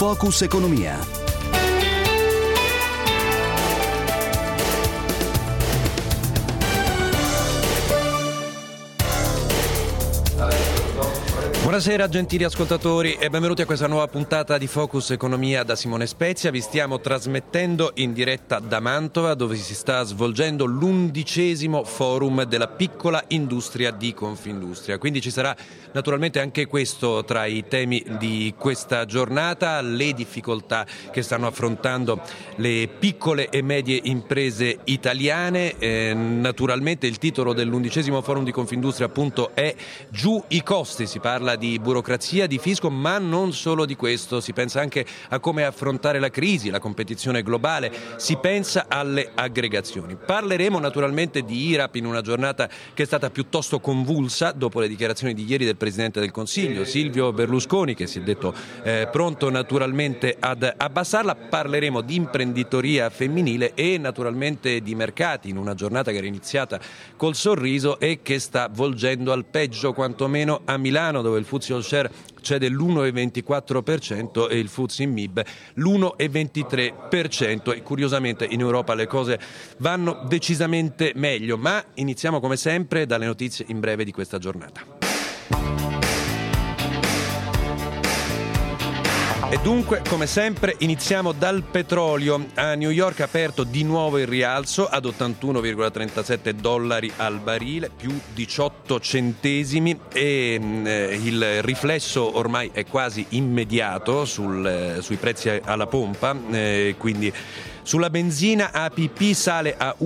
Focus Economia. Buonasera gentili ascoltatori e benvenuti a questa nuova puntata di Focus Economia da Simone Spezia. Vi stiamo trasmettendo in diretta da Mantova, dove si sta svolgendo l'11° forum della piccola industria di Confindustria. Quindi ci sarà naturalmente anche questo tra i temi di questa giornata, le difficoltà che stanno affrontando le piccole e medie imprese italiane. Naturalmente il titolo dell'11° forum di Confindustria appunto è Giù i costi. Si parla di burocrazia, di fisco, ma non solo di questo, si pensa anche a come affrontare la crisi, la competizione globale, si pensa alle aggregazioni. Parleremo naturalmente di IRAP in una giornata che è stata piuttosto convulsa dopo le dichiarazioni di ieri del Presidente del Consiglio, Silvio Berlusconi, che si è detto pronto naturalmente ad abbassarla. Parleremo di imprenditoria femminile e naturalmente di mercati in una giornata che era iniziata col sorriso e che sta volgendo al peggio, quantomeno a Milano, dove il FTSE All Share cede l'1,24% e il FTSE MIB l'1,23%, e curiosamente in Europa le cose vanno decisamente meglio. Ma iniziamo come sempre dalle notizie in breve di questa giornata. E dunque, come sempre, iniziamo dal petrolio. A New York ha aperto di nuovo il rialzo ad $81,37 al barile, più 18 centesimi, e il riflesso ormai è quasi immediato sui prezzi alla pompa, quindi sulla benzina APP sale a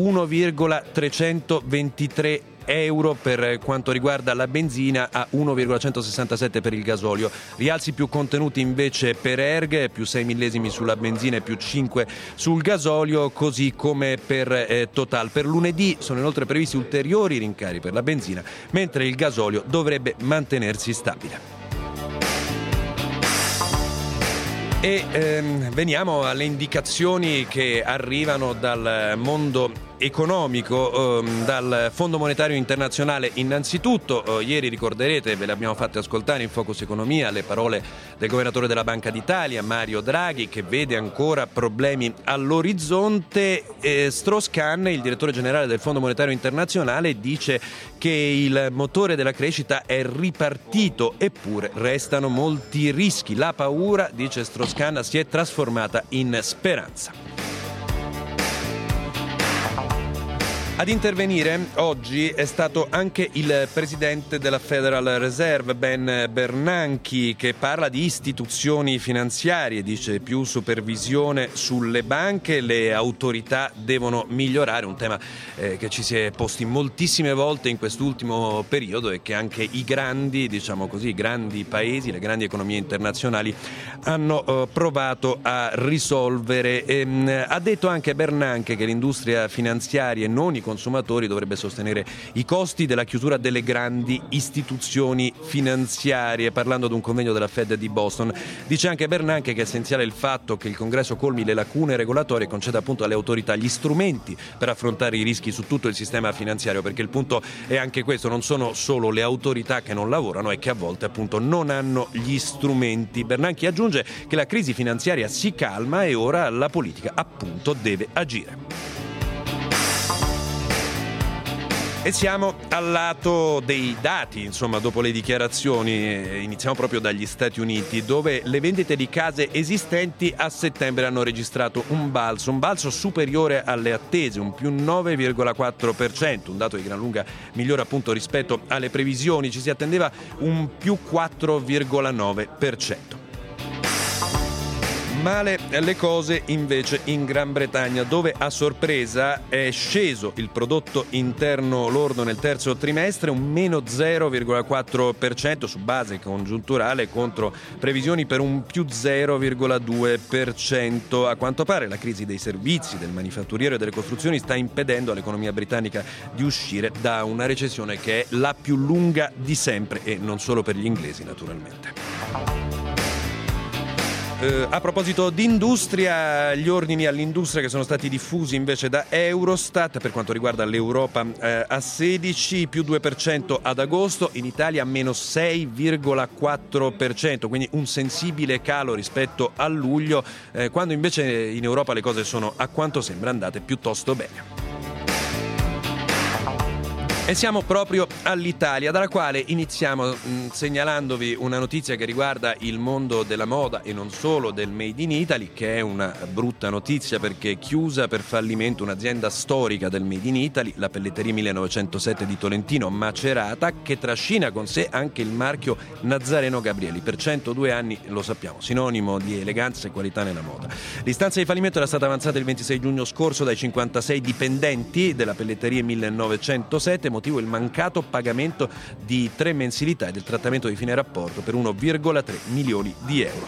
1,323 euro per quanto riguarda la benzina, a 1,167 per il gasolio. Rialzi più contenuti invece per ERG, più 6 millesimi sulla benzina e più 5 sul gasolio, così come per Total. Per lunedì sono inoltre previsti ulteriori rincari per la benzina, mentre il gasolio dovrebbe mantenersi stabile. E veniamo alle indicazioni che arrivano dal mondo economico, dal Fondo Monetario Internazionale. Innanzitutto, ieri ricorderete, ve le abbiamo fatte ascoltare in Focus Economia, le parole del governatore della Banca d'Italia, Mario Draghi, che vede ancora problemi all'orizzonte. Strauss-Kahn, il direttore generale del Fondo Monetario Internazionale, dice che il motore della crescita è ripartito, eppure restano molti rischi. La paura, dice Strauss-Kahn, si è trasformata in speranza. Ad intervenire oggi è stato anche il presidente della Federal Reserve, Ben Bernanke, che parla di istituzioni finanziarie, dice più supervisione sulle banche, le autorità devono migliorare, un tema che ci si è posti moltissime volte in quest'ultimo periodo e che anche i grandi, diciamo così, grandi paesi, le grandi economie internazionali hanno provato a risolvere. Ha detto anche Bernanke che l'industria finanziaria e non i consumatori dovrebbe sostenere i costi della chiusura delle grandi istituzioni finanziarie, parlando ad un convegno della Fed di Boston. Dice anche Bernanke che è essenziale il fatto che il Congresso colmi le lacune regolatorie e conceda appunto alle autorità gli strumenti per affrontare i rischi su tutto il sistema finanziario, perché il punto è anche questo: non sono solo le autorità che non lavorano e che a volte appunto non hanno gli strumenti. Bernanke aggiunge che la crisi finanziaria si calma e ora la politica appunto deve agire. E siamo al lato dei dati, insomma, dopo le dichiarazioni. Iniziamo proprio dagli Stati Uniti, dove le vendite di case esistenti a settembre hanno registrato un balzo superiore alle attese, un più 9,4%, un dato di gran lunga migliore appunto rispetto alle previsioni. Ci si attendeva un più 4,9%. Male le cose invece in Gran Bretagna, dove a sorpresa è sceso il prodotto interno lordo nel terzo trimestre, un meno 0,4% su base congiunturale, contro previsioni per un più 0,2%. A quanto pare la crisi dei servizi, del manifatturiero e delle costruzioni sta impedendo all'economia britannica di uscire da una recessione che è la più lunga di sempre, e non solo per gli inglesi naturalmente. A proposito di industria, gli ordini all'industria che sono stati diffusi invece da Eurostat per quanto riguarda l'Europa a 16, più 2% ad agosto, in Italia meno 6,4%, quindi un sensibile calo rispetto a luglio, quando invece in Europa le cose sono a quanto sembra andate piuttosto bene. E siamo proprio all'Italia, dalla quale iniziamo segnalandovi una notizia che riguarda il mondo della moda e non solo del Made in Italy, che è una brutta notizia perché è chiusa per fallimento un'azienda storica del Made in Italy, la Pelletteria 1907 di Tolentino Macerata, che trascina con sé anche il marchio Nazareno Gabrieli. Per 102 anni, lo sappiamo, sinonimo di eleganza e qualità nella moda. L'istanza di fallimento era stata avanzata il 26 giugno scorso dai 56 dipendenti della Pelletteria 1907, motivo il mancato pagamento di 3 mensilità e del trattamento di fine rapporto per 1,3 milioni di euro.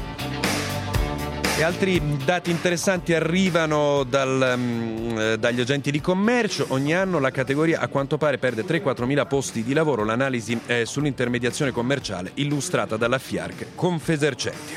E altri dati interessanti arrivano dagli agenti di commercio. Ogni anno la categoria a quanto pare perde 3-4 mila posti di lavoro. L'analisi è sull'intermediazione commerciale illustrata dalla FIARC Confesercenti.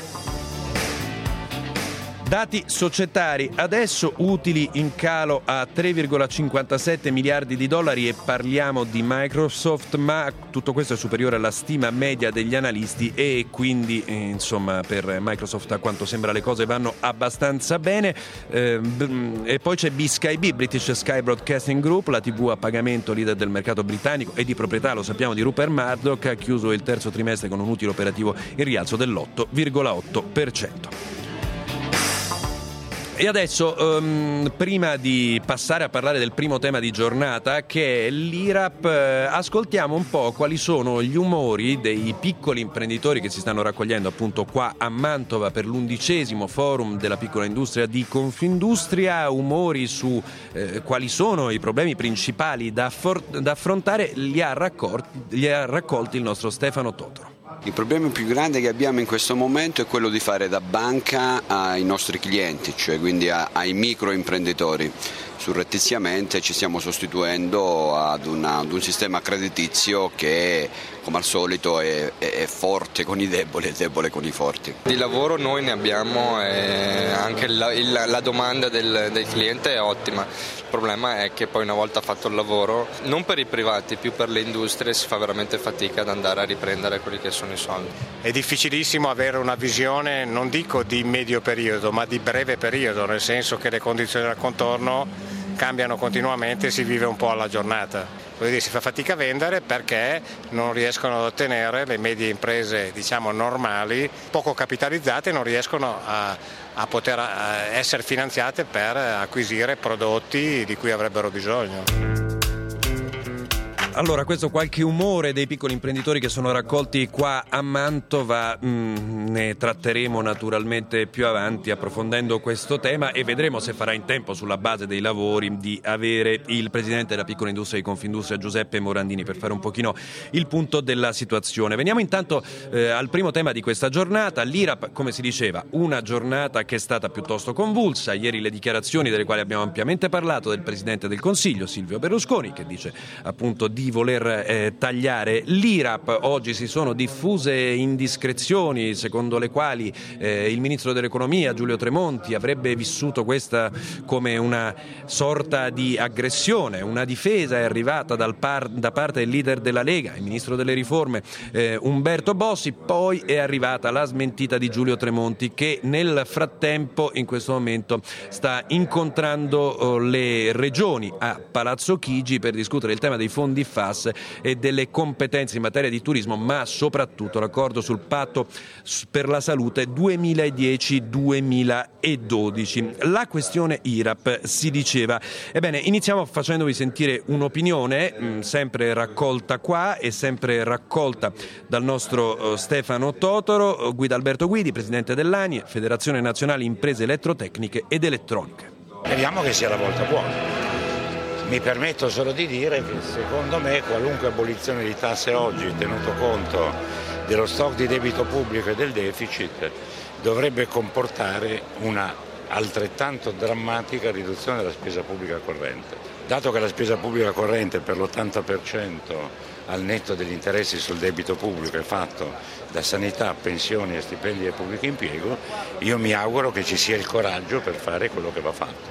Dati societari, adesso utili in calo a 3,57 miliardi di dollari e parliamo di Microsoft, ma tutto questo è superiore alla stima media degli analisti e quindi insomma per Microsoft a quanto sembra le cose vanno abbastanza bene. E poi c'è BSkyB, British Sky Broadcasting Group, la TV a pagamento leader del mercato britannico e di proprietà, lo sappiamo, di Rupert Murdoch, ha chiuso il terzo trimestre con un utile operativo in rialzo dell'8,8%. E adesso, prima di passare a parlare del primo tema di giornata, che è l'IRAP, ascoltiamo un po' quali sono gli umori dei piccoli imprenditori che si stanno raccogliendo appunto qua a Mantova per l'11° forum della piccola industria di Confindustria. Umori su quali sono i problemi principali da affrontare li ha raccolti il nostro Stefano Totoro. Il problema più grande che abbiamo in questo momento è quello di fare da banca ai nostri clienti, cioè quindi ai microimprenditori. Surrettiziamente ci stiamo sostituendo ad un sistema creditizio che come al solito è forte con i deboli e debole con i forti. Di lavoro noi ne abbiamo e anche la domanda del cliente è ottima. Il problema è che poi una volta fatto il lavoro, non per i privati, più per le industrie, si fa veramente fatica ad andare a riprendere quelli che sono i soldi. È difficilissimo avere una visione, non dico di medio periodo, ma di breve periodo, nel senso che le condizioni del contorno cambiano continuamente e si vive un po' alla giornata. Quindi si fa fatica a vendere perché non riescono ad ottenere le medie imprese, diciamo, normali, poco capitalizzate, non riescono a poter essere finanziate per acquisire prodotti di cui avrebbero bisogno. Allora, questo qualche umore dei piccoli imprenditori che sono raccolti qua a Mantova, ne tratteremo naturalmente più avanti approfondendo questo tema e vedremo se farà in tempo, sulla base dei lavori, di avere il presidente della piccola industria di Confindustria Giuseppe Morandini per fare un pochino il punto della situazione. Veniamo intanto al primo tema di questa giornata, l'IRAP, come si diceva, una giornata che è stata piuttosto convulsa. Ieri le dichiarazioni delle quali abbiamo ampiamente parlato del presidente del Consiglio Silvio Berlusconi, che dice appunto di voler tagliare l'IRAP. Oggi si sono diffuse indiscrezioni secondo le quali il ministro dell'economia Giulio Tremonti avrebbe vissuto questa come una sorta di aggressione. Una difesa è arrivata da parte del leader della Lega, il ministro delle riforme Umberto Bossi. Poi è arrivata la smentita di Giulio Tremonti, che nel frattempo in questo momento sta incontrando le regioni a Palazzo Chigi per discutere il tema dei fondi FAS e delle competenze in materia di turismo, ma soprattutto l'accordo sul patto per la salute 2010-2012. La questione IRAP, si diceva. Ebbene, iniziamo facendovi sentire un'opinione sempre raccolta qua e sempre raccolta dal nostro Stefano Totoro. Guidalberto Guidi, presidente dell'ANI, Federazione Nazionale Imprese Elettrotecniche ed Elettroniche. Speriamo che sia la volta buona. Mi permetto solo di dire che secondo me qualunque abolizione di tasse oggi, tenuto conto dello stock di debito pubblico e del deficit, dovrebbe comportare una altrettanto drammatica riduzione della spesa pubblica corrente. Dato che la spesa pubblica corrente per l'80% al netto degli interessi sul debito pubblico è fatto da sanità, pensioni e stipendi del pubblico impiego, io mi auguro che ci sia il coraggio per fare quello che va fatto.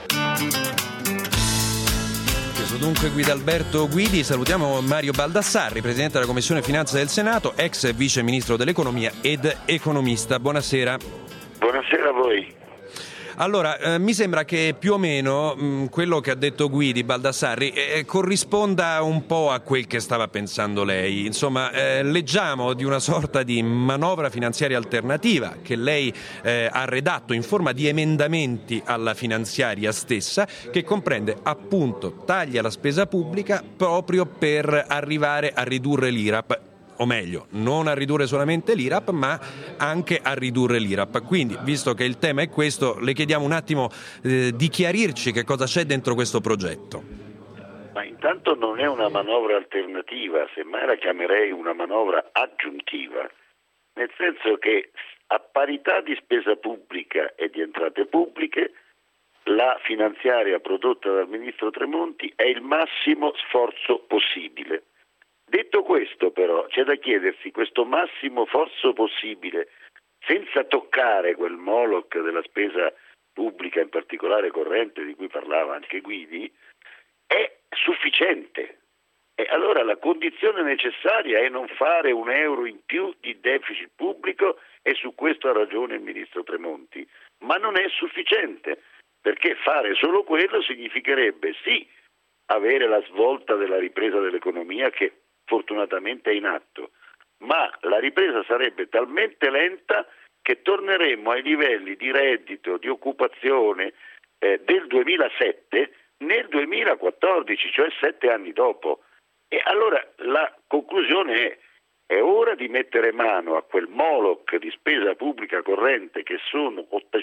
Dunque Guidalberto Guidi, salutiamo Mario Baldassarri, Presidente della Commissione Finanza del Senato, ex Vice Ministro dell'Economia ed economista. Buonasera. Buonasera a voi. Allora, mi sembra che più o meno quello che ha detto Guidi, Baldassarri, corrisponda un po' a quel che stava pensando lei. Insomma, leggiamo di una sorta di manovra finanziaria alternativa che lei ha redatto in forma di emendamenti alla finanziaria stessa, che comprende appunto tagli alla spesa pubblica proprio per arrivare a ridurre l'IRAP. O meglio, non a ridurre solamente l'IRAP, ma anche a ridurre l'IRAP. Quindi, visto che il tema è questo, le chiediamo un attimo di chiarirci che cosa c'è dentro questo progetto. Ma intanto non è una manovra alternativa, semmai la chiamerei una manovra aggiuntiva, nel senso che a parità di spesa pubblica e di entrate pubbliche, la finanziaria prodotta dal Ministro Tremonti è il massimo sforzo possibile. Detto questo però, c'è da chiedersi questo massimo sforzo possibile, senza toccare quel Moloch della spesa pubblica, in particolare corrente, di cui parlava anche Guidi, è sufficiente. E allora la condizione necessaria è non fare un euro in più di deficit pubblico, e su questo ha ragione il Ministro Tremonti, ma non è sufficiente, perché fare solo quello significherebbe sì avere la svolta della ripresa dell'economia che fortunatamente è in atto, ma la ripresa sarebbe talmente lenta che torneremmo ai livelli di reddito, di occupazione del 2007 nel 2014, cioè 7 anni dopo. E allora la conclusione è ora di mettere mano a quel Moloch di spesa pubblica corrente che sono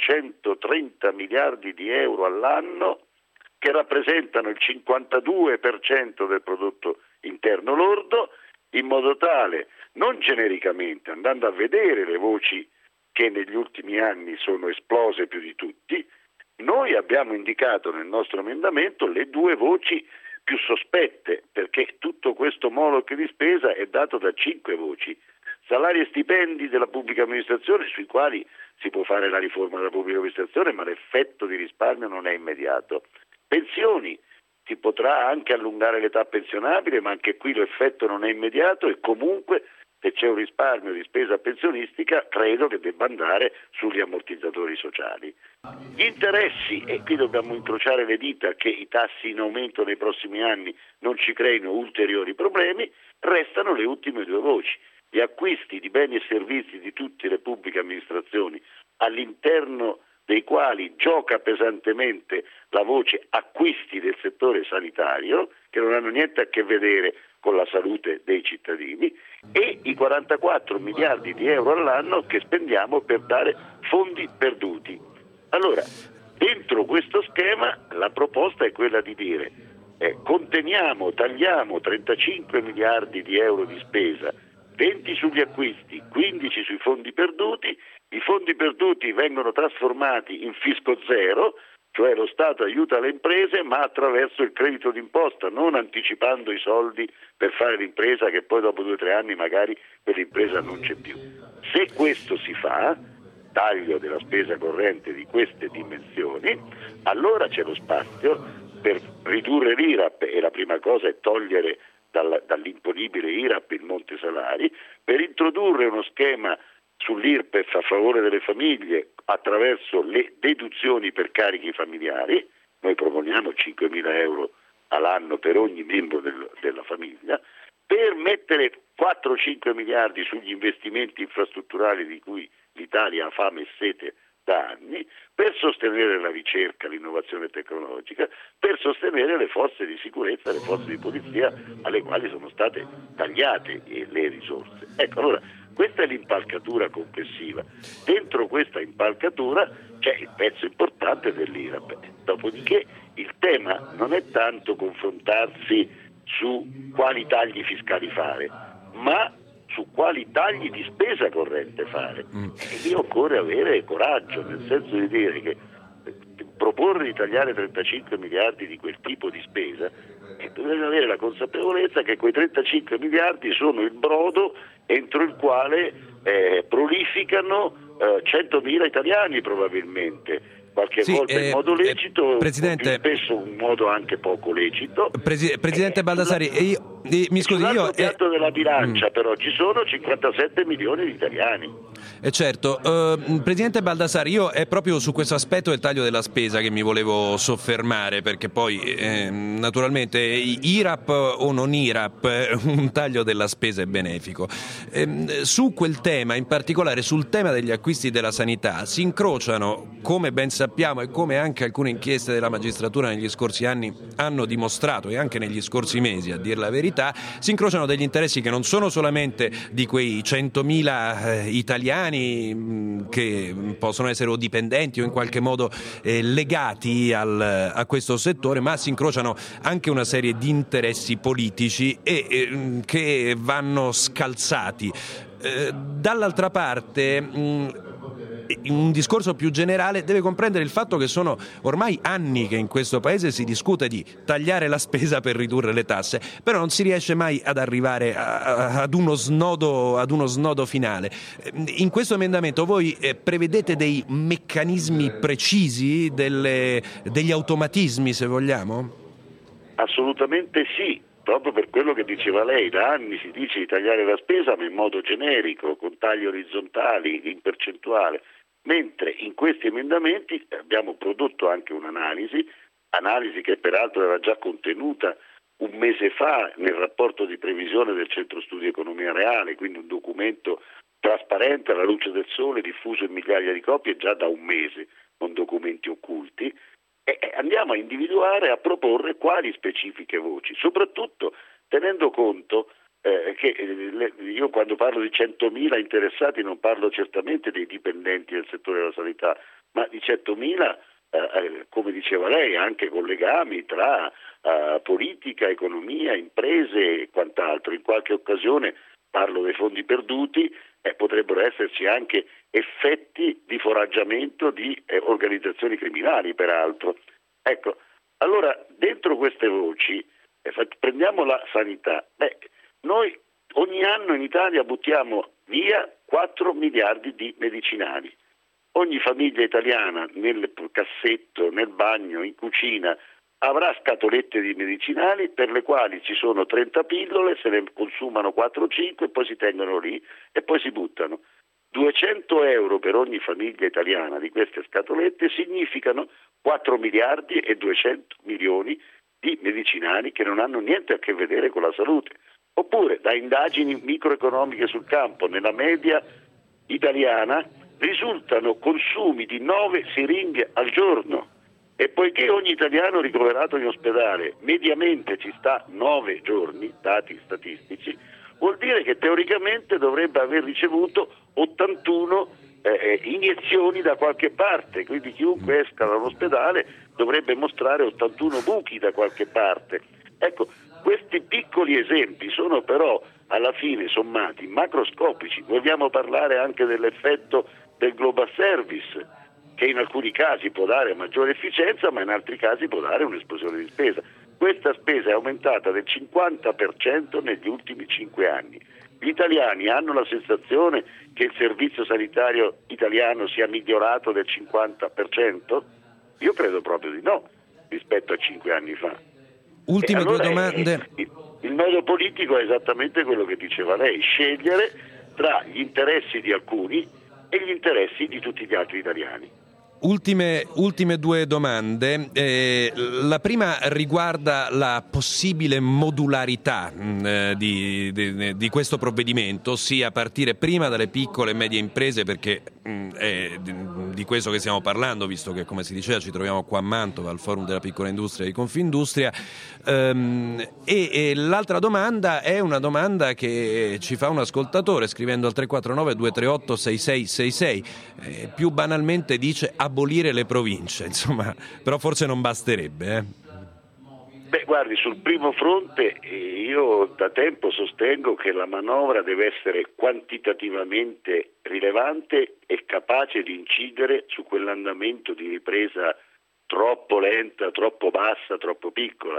830 miliardi di euro all'anno, che rappresentano il 52% del prodotto interno lordo, in modo tale, non genericamente, andando a vedere le voci che negli ultimi anni sono esplose più di tutti, noi abbiamo indicato nel nostro emendamento le 2 voci più sospette, perché tutto questo Moloch di spesa è dato da 5 voci. Salari e stipendi della pubblica amministrazione, sui quali si può fare la riforma della pubblica amministrazione, ma l'effetto di risparmio non è immediato. Pensioni, si potrà anche allungare l'età pensionabile, ma anche qui l'effetto non è immediato, e comunque se c'è un risparmio di spesa pensionistica credo che debba andare sugli ammortizzatori sociali. Gli interessi, e qui dobbiamo incrociare le dita che i tassi in aumento nei prossimi anni non ci creino ulteriori problemi, restano le ultime 2 voci. Gli acquisti di beni e servizi di tutte le pubbliche amministrazioni, all'interno dei quali gioca pesantemente la voce acquisti del settore sanitario, che non hanno niente a che vedere con la salute dei cittadini, e i 44 miliardi di euro all'anno che spendiamo per dare fondi perduti. Allora, dentro questo schema la proposta è quella di dire tagliamo 35 miliardi di euro di spesa, 20 sugli acquisti, 15 sui fondi perduti. I fondi perduti vengono trasformati in fisco zero, cioè lo Stato aiuta le imprese ma attraverso il credito d'imposta, non anticipando i soldi per fare l'impresa che poi dopo 2 o 3 anni magari quell'impresa non c'è più. Se questo si fa, taglio della spesa corrente di queste dimensioni, allora c'è lo spazio per ridurre l'IRAP, e la prima cosa è togliere dall'imponibile IRAP il monte salari, per introdurre uno schema sull'IRPEF a favore delle famiglie attraverso le deduzioni per carichi familiari. Noi proponiamo 5.000 euro all'anno per ogni membro della famiglia, per mettere 4-5 miliardi sugli investimenti infrastrutturali di cui l'Italia ha fame e sete da anni, per sostenere la ricerca, l'innovazione tecnologica, per sostenere le forze di sicurezza, le forze di polizia alle quali sono state tagliate le risorse. Ecco, allora questa è l'impalcatura complessiva. Dentro questa impalcatura c'è il pezzo importante dell'IRAP. Dopodiché il tema non è tanto confrontarsi su quali tagli fiscali fare, ma su quali tagli di spesa corrente fare. E lì occorre avere coraggio, nel senso di dire che proporre di tagliare 35 miliardi di quel tipo di spesa, bisogna avere la consapevolezza che quei 35 miliardi sono il brodo entro il quale prolificano 100.000 italiani probabilmente. Qualche volta in modo lecito, Presidente, spesso in modo anche poco lecito. Presidente Baldassarri, mi scusi, sul piatto della bilancia però ci sono 57 milioni di italiani. Certo, Presidente Baldassarri, io è proprio su questo aspetto del taglio della spesa che mi volevo soffermare, perché poi naturalmente IRAP o non IRAP, un taglio della spesa è benefico. Su quel tema, in particolare sul tema degli acquisti della sanità, si incrociano, come ben sappiamo e come anche alcune inchieste della magistratura negli scorsi anni hanno dimostrato, e anche negli scorsi mesi a dir la verità, si incrociano degli interessi che non sono solamente di quei 100.000 italiani che possono essere o dipendenti o in qualche modo legati a questo settore, ma si incrociano anche una serie di interessi politici e che vanno scalzati. Dall'altra parte un discorso più generale deve comprendere il fatto che sono ormai anni che in questo paese si discute di tagliare la spesa per ridurre le tasse, però non si riesce mai ad arrivare ad uno snodo finale. In questo emendamento voi prevedete dei meccanismi precisi, degli automatismi, se vogliamo? Assolutamente sì. Proprio per quello che diceva lei, da anni si dice di tagliare la spesa ma in modo generico, con tagli orizzontali, in percentuale, mentre in questi emendamenti abbiamo prodotto anche un'analisi che peraltro era già contenuta un mese fa nel rapporto di previsione del Centro Studi Economia Reale, quindi un documento trasparente alla luce del sole, diffuso in migliaia di copie già da un mese, con documenti occulti. E andiamo a individuare, a proporre quali specifiche voci, soprattutto tenendo conto che io quando parlo di 100.000 interessati non parlo certamente dei dipendenti del settore della sanità, ma di 100.000, come diceva lei, anche con legami tra politica, economia, imprese e quant'altro. In qualche occasione parlo dei fondi perduti, potrebbero esserci anche effetti di foraggiamento di organizzazioni criminali, peraltro. Ecco, allora dentro queste voci prendiamo la sanità. Noi ogni anno in Italia buttiamo via 4 miliardi di medicinali. Ogni famiglia italiana nel cassetto, nel bagno, in cucina avrà scatolette di medicinali per le quali ci sono 30 pillole, se ne consumano 4 o 5 e poi si tengono lì e poi si buttano. 200 euro per ogni famiglia italiana di queste scatolette significano 4 miliardi e 200 milioni di medicinali che non hanno niente a che vedere con la salute. Oppure, da indagini microeconomiche sul campo, nella media italiana risultano consumi di 9 siringhe al giorno. E poiché ogni italiano ricoverato in ospedale mediamente ci sta 9 giorni, dati statistici, vuol dire che teoricamente dovrebbe aver ricevuto 81 iniezioni da qualche parte, quindi chiunque esca dall'ospedale dovrebbe mostrare 81 buchi da qualche parte. Ecco, questi piccoli esempi sono però alla fine sommati macroscopici. Vogliamo parlare anche dell'effetto del Global Service, che in alcuni casi può dare maggiore efficienza, ma in altri casi può dare un'esplosione di spesa. Questa spesa è aumentata del 50% negli ultimi 5 anni. Gli italiani hanno la sensazione che il servizio sanitario italiano sia migliorato del 50%? Io credo proprio di no, rispetto a 5 anni fa. Ultime allora, due domande. Il nodo politico è esattamente quello che diceva lei, scegliere tra gli interessi di alcuni e gli interessi di tutti gli altri italiani. Ultime due domande. La prima riguarda la possibile modularità di questo provvedimento, ossia partire prima dalle piccole e medie imprese, perché è di questo che stiamo parlando, visto che, come si diceva, ci troviamo qua a Mantova al Forum della Piccola Industria di Confindustria. E l'altra domanda è una domanda che ci fa un ascoltatore scrivendo al 349 238 6666. Più banalmente dice abolire le province, insomma, però forse non basterebbe. Guardi, sul primo fronte io da tempo sostengo che la manovra deve essere quantitativamente rilevante e capace di incidere su quell'andamento di ripresa troppo lenta, troppo bassa, troppo piccola.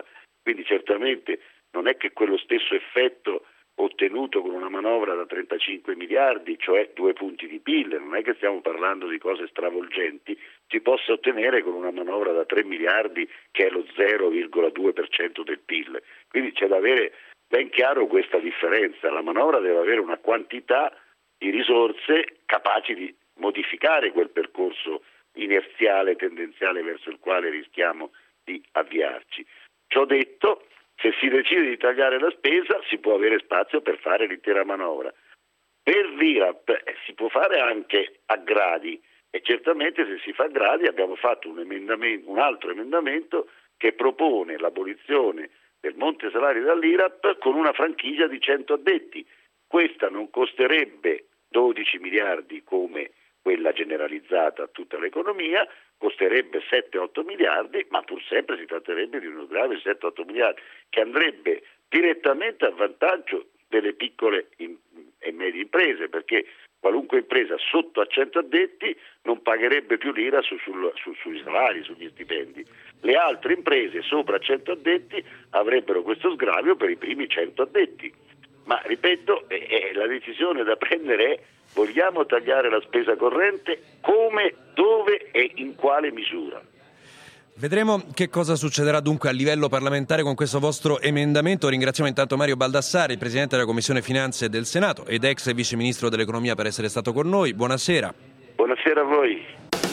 Quindi certamente non è che quello stesso effetto ottenuto con una manovra da 35 miliardi, cioè 2 punti di PIL, non è che stiamo parlando di cose stravolgenti, si possa ottenere con una manovra da 3 miliardi che è lo 0,2% del PIL. Quindi c'è da avere ben chiaro questa differenza. La manovra deve avere una quantità di risorse capaci di modificare quel percorso inerziale, tendenziale verso il quale rischiamo di avviarci. Ciò detto, se si decide di tagliare la spesa si può avere spazio per fare l'intera manovra. Per l'IRAP si può fare anche a gradi e certamente se si fa a gradi abbiamo fatto un altro emendamento che propone l'abolizione del monte salari dall'IRAP con una franchigia di 100 addetti. Questa non costerebbe 12 miliardi come quella generalizzata a tutta l'economia, costerebbe 7-8 miliardi, ma pur sempre si tratterebbe di uno sgravio di 7-8 miliardi che andrebbe direttamente a vantaggio delle piccole e medie imprese, perché qualunque impresa sotto a 100 addetti non pagherebbe più l'IRA sui salari, sugli stipendi. Le altre imprese sopra 100 addetti avrebbero questo sgravio per i primi 100 addetti. Ma ripeto, la decisione da prendere è: vogliamo tagliare la spesa corrente? Come, dove e in quale misura? Vedremo che cosa succederà dunque a livello parlamentare con questo vostro emendamento. Ringraziamo intanto Mario Baldassarri, Presidente della Commissione Finanze del Senato ed ex Vice Ministro dell'Economia, per essere stato con noi. Buonasera. Buonasera a voi.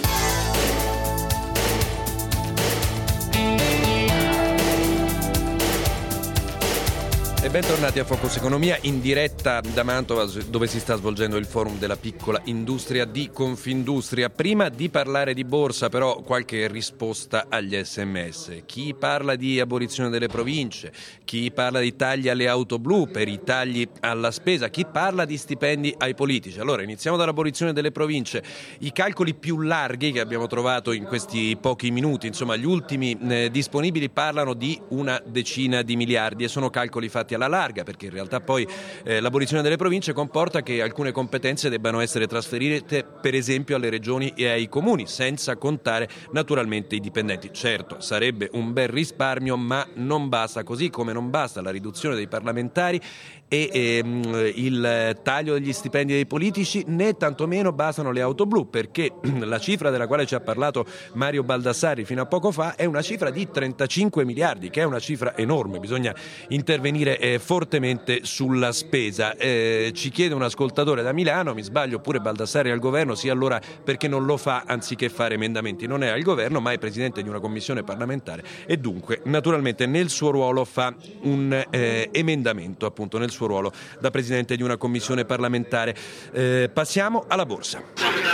E bentornati a Focus Economia, in diretta da Mantova, dove si sta svolgendo il forum della piccola industria di Confindustria. Prima di parlare di borsa, però, qualche risposta agli SMS. Chi parla di abolizione delle province, chi parla di tagli alle auto blu per i tagli alla spesa, chi parla di stipendi ai politici. Allora, iniziamo dall'abolizione delle province. I calcoli più larghi che abbiamo trovato in questi pochi minuti, insomma, gli ultimi disponibili, parlano di una decina di miliardi e sono calcoli fatti alla larga, perché in realtà poi l'abolizione delle province comporta che alcune competenze debbano essere trasferite per esempio alle regioni e ai comuni, senza contare naturalmente i dipendenti. Certo, sarebbe un bel risparmio, ma non basta, così come non basta la riduzione dei parlamentari e il taglio degli stipendi dei politici, né tantomeno bastano le auto blu, perché la cifra della quale ci ha parlato Mario Baldassarri fino a poco fa è una cifra di 35 miliardi, che è una cifra enorme. Bisogna intervenire fortemente sulla spesa. Ci chiede un ascoltatore da Milano: mi sbaglio, pure Baldassarri al governo, sì, allora perché non lo fa anziché fare emendamenti? Non è al governo, ma è presidente di una commissione parlamentare e dunque naturalmente nel suo ruolo fa un emendamento, appunto nel suo ruolo da presidente di una commissione parlamentare. Passiamo alla borsa.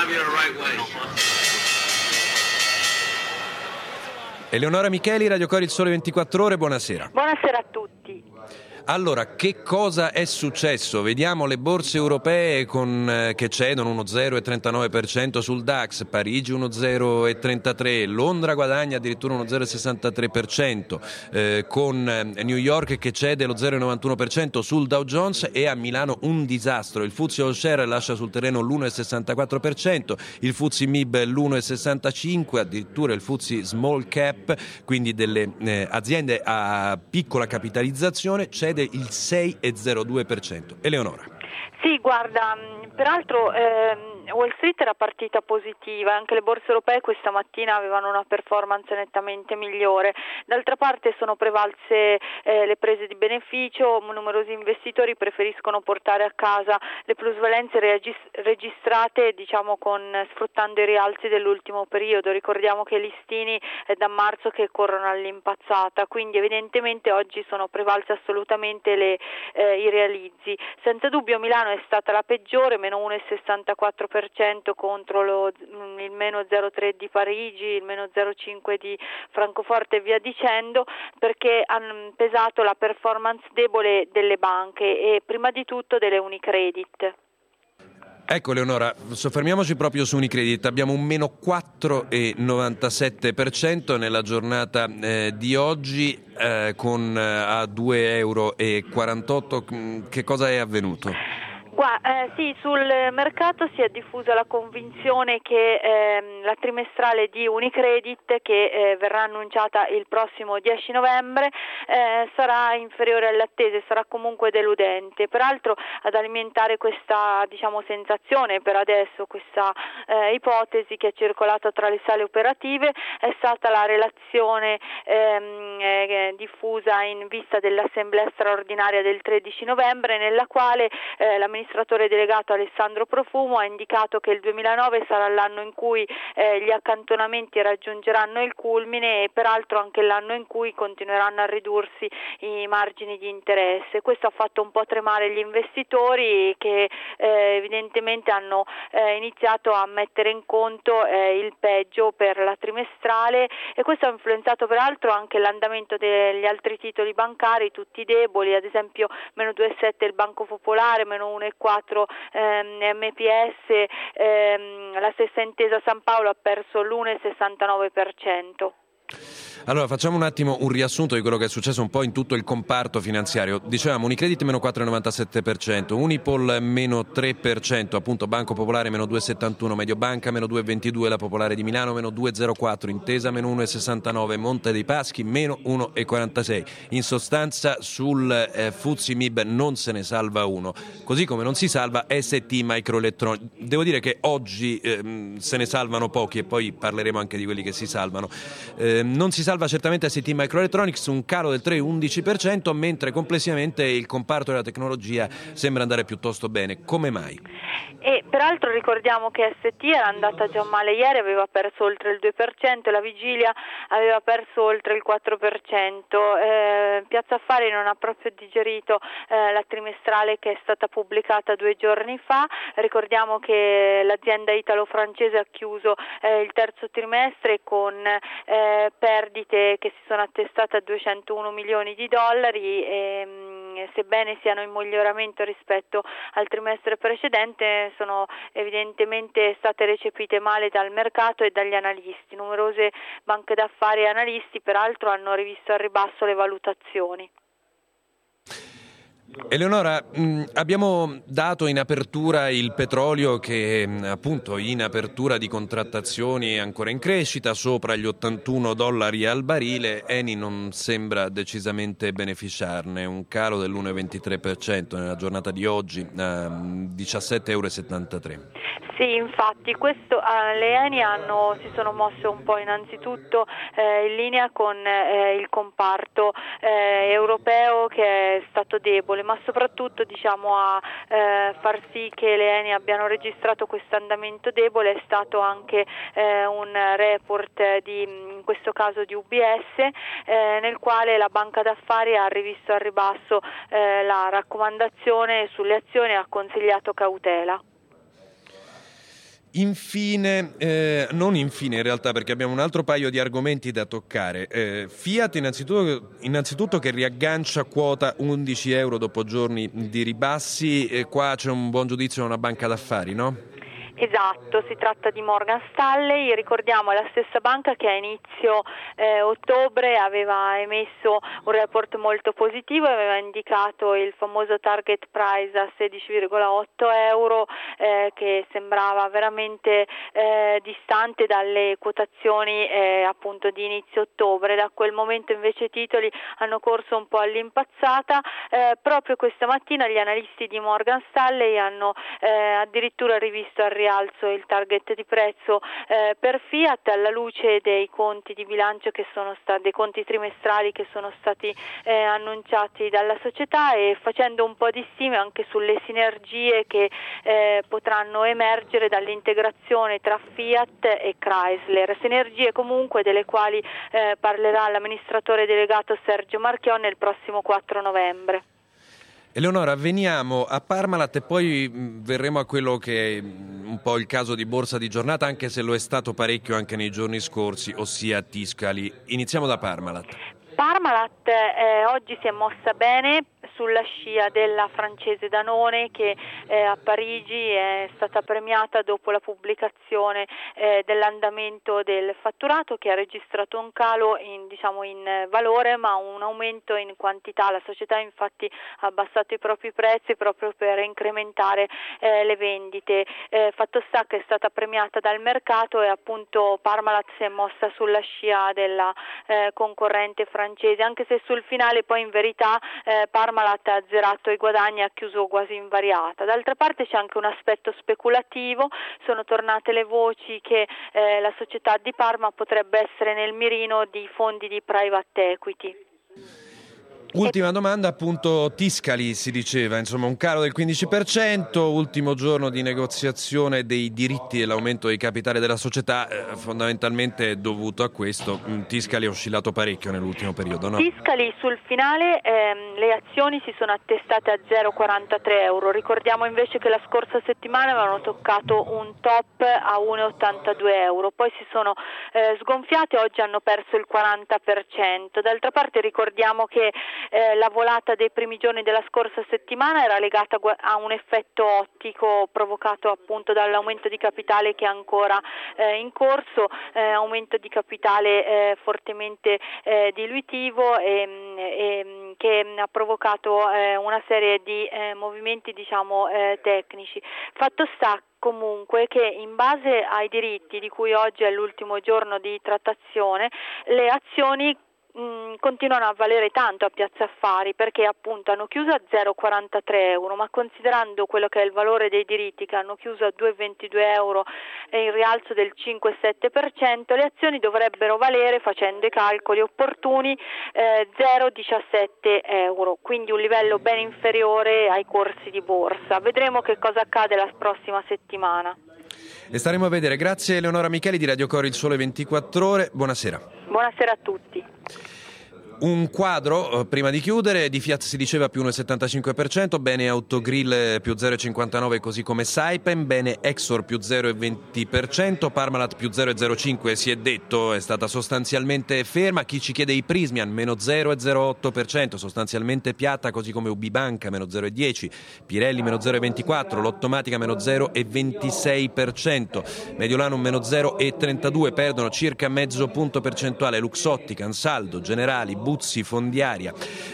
Eleonora Micheli, Radio Cori, Il Sole 24 Ore, buonasera. Buonasera a tutti. Allora, che cosa è successo? Vediamo le borse europee che cedono uno 0,39% sul DAX, Parigi uno 0,33%, Londra guadagna addirittura uno 0,63%, con New York che cede lo 0,91% sul Dow Jones, e a Milano un disastro. Il FTSE All Share lascia sul terreno l'1,64%, il FTSE MIB l'1,65%, addirittura il FTSE Small Cap, quindi delle aziende a piccola capitalizzazione, cede il 6,02%. Eleonora. Sì, guarda, peraltro Wall Street era partita positiva, anche le borse europee questa mattina avevano una performance nettamente migliore. D'altra parte sono prevalse le prese di beneficio, numerosi investitori preferiscono portare a casa le plusvalenze registrate, sfruttando i rialzi dell'ultimo periodo. Ricordiamo che i listini è da marzo che corrono all'impazzata, quindi evidentemente oggi sono prevalse assolutamente i realizzi. Senza dubbio Milano è stata la peggiore, meno 1,64% contro il meno 0,3 di Parigi, il meno 0,5 di Francoforte e via dicendo, perché hanno pesato la performance debole delle banche e prima di tutto delle Unicredit. Ecco Leonora, soffermiamoci proprio su Unicredit. Abbiamo un meno 4,97% nella giornata di oggi, con a 2,48 euro. Che cosa è avvenuto? Sì, sul mercato si è diffusa la convinzione che la trimestrale di Unicredit, che verrà annunciata il prossimo 10 novembre, sarà inferiore alle attese, sarà comunque deludente. Peraltro ad alimentare questa sensazione, per adesso questa ipotesi che è circolata tra le sale operative, è stata la relazione diffusa in vista dell'assemblea straordinaria del 13 novembre, nella quale l'amministratore delegato Alessandro Profumo ha indicato che il 2009 sarà l'anno in cui gli accantonamenti raggiungeranno il culmine e peraltro anche l'anno in cui continueranno a ridursi i margini di interesse. Questo ha fatto un po' tremare gli investitori, che evidentemente hanno iniziato a mettere in conto il peggio per la trimestrale, e questo ha influenzato peraltro anche l'andamento degli altri titoli bancari, tutti deboli, ad esempio meno 2,7 il Banco Popolare, meno 1,4 MPS, la stessa Intesa San Paolo ha perso l'1,69%. Allora facciamo un attimo un riassunto di quello che è successo un po' in tutto il comparto finanziario. Dicevamo Unicredit meno 4,97%, Unipol meno 3%, appunto Banco Popolare meno 2,71%, Mediobanca meno 2,22%, la Popolare di Milano meno 2,04%, Intesa meno 1,69%, Monte dei Paschi meno 1,46%. In sostanza sul FTSE MIB non se ne salva uno, così come non si salva ST Microelectronics. Devo dire che oggi se ne salvano pochi, e poi parleremo anche di quelli che si salvano. Non si salva certamente ST Microelectronics, un calo del 3,11%, mentre complessivamente il comparto della tecnologia sembra andare piuttosto bene. Come mai? E peraltro ricordiamo che ST era andata già male ieri, aveva perso oltre il 2%, la Vigilia aveva perso oltre il 4%. Piazza Affari non ha proprio digerito la trimestrale che è stata pubblicata 2 giorni fa. Ricordiamo che l'azienda italo-francese ha chiuso il terzo trimestre con perdite che si sono attestate a 201 milioni di dollari e sebbene siano in miglioramento rispetto al trimestre precedente, sono evidentemente state recepite male dal mercato e dagli analisti. Numerose banche d'affari e analisti peraltro hanno rivisto al ribasso le valutazioni. Eleonora, abbiamo dato in apertura il petrolio che appunto in apertura di contrattazioni è ancora in crescita, sopra gli $81 al barile. Eni non sembra decisamente beneficiarne, un calo dell'1,23% nella giornata di oggi, €17,73. Sì, infatti questo le Eni si sono mosse un po' innanzitutto in linea con il comparto europeo, che è stato debole, ma soprattutto a far sì che le Eni abbiano registrato questo andamento debole è stato anche un report in questo caso di UBS, nel quale la banca d'affari ha rivisto al ribasso la raccomandazione sulle azioni e ha consigliato cautela. Infine, non infine in realtà, perché abbiamo un altro paio di argomenti da toccare. Fiat innanzitutto che riaggancia quota €11 dopo giorni di ribassi, qua c'è un buon giudizio da una banca d'affari, no? Esatto, si tratta di Morgan Stanley. Ricordiamo, è la stessa banca che a inizio ottobre aveva emesso un report molto positivo e aveva indicato il famoso target price a €16,8, che sembrava veramente distante dalle quotazioni appunto di inizio ottobre. Da quel momento invece i titoli hanno corso un po' all'impazzata. Proprio questa mattina gli analisti di Morgan Stanley hanno addirittura rivisto al rialzo il target di prezzo per Fiat, alla luce dei conti di bilancio dei conti trimestrali che sono stati annunciati dalla società, e facendo un po' di stime anche sulle sinergie che potranno emergere dall'integrazione tra Fiat e Chrysler, sinergie comunque delle quali parlerà l'amministratore delegato Sergio Marchionne il prossimo 4 novembre. Eleonora, veniamo a Parmalat e poi verremo a quello che è un po' il caso di borsa di giornata, anche se lo è stato parecchio anche nei giorni scorsi, ossia Tiscali. Iniziamo da Parmalat. Parmalat oggi si è mossa bene, sulla scia della francese Danone che a Parigi è stata premiata dopo la pubblicazione dell'andamento del fatturato, che ha registrato un calo in valore ma un aumento in quantità. La società infatti ha abbassato i propri prezzi proprio per incrementare le vendite. Fatto sta che è stata premiata dal mercato e appunto Parmalat si è mossa sulla scia della concorrente francese, anche se sul finale poi in verità Parmalat ha azzerato i guadagni e ha chiuso quasi invariata. D'altra parte c'è anche un aspetto speculativo, sono tornate le voci che la società di Parma potrebbe essere nel mirino di fondi di private equity. Ultima domanda, appunto Tiscali si diceva, insomma un calo del 15%, ultimo giorno di negoziazione dei diritti e l'aumento dei capitali della società, fondamentalmente dovuto a questo. Tiscali ha oscillato parecchio nell'ultimo periodo, no? Tiscali sul finale le azioni si sono attestate a 0,43 euro, ricordiamo invece che la scorsa settimana avevano toccato un top a 1,82 euro, poi si sono sgonfiate, oggi hanno perso il 40%. D'altra parte ricordiamo che la volata dei primi giorni della scorsa settimana era legata a un effetto ottico provocato appunto dall'aumento di capitale che è ancora in corso, aumento di capitale fortemente diluitivo e che ha provocato una serie di movimenti tecnici. Fatto sta comunque che in base ai diritti di cui oggi è l'ultimo giorno di trattazione, le azioni continuano a valere tanto a Piazza Affari, perché appunto hanno chiuso a 0,43 euro, ma considerando quello che è il valore dei diritti che hanno chiuso a 2,22 euro e il rialzo del 5,7%, le azioni dovrebbero valere, facendo i calcoli opportuni, 0,17 euro, quindi un livello ben inferiore ai corsi di borsa. Vedremo che cosa accade la prossima settimana. E staremo a vedere. Grazie Eleonora Micheli di Radio Cori Il Sole 24 Ore, buonasera. Buonasera a tutti. Un quadro, prima di chiudere, di Fiat si diceva più 1,75%, bene Autogrill più 0,59% così come Saipem, bene Exor più 0,20%, Parmalat più 0,05%, si è detto, è stata sostanzialmente ferma. Chi ci chiede i Prismian meno 0,08%, sostanzialmente piatta, così come UB Banca meno 0,10%, Pirelli meno 0,24%, Lottomatica meno 0,26%, Mediolanum meno 0,32%, perdono circa mezzo punto percentuale Luxottica, Ansaldo, Generali, Buzzi, Fondiaria,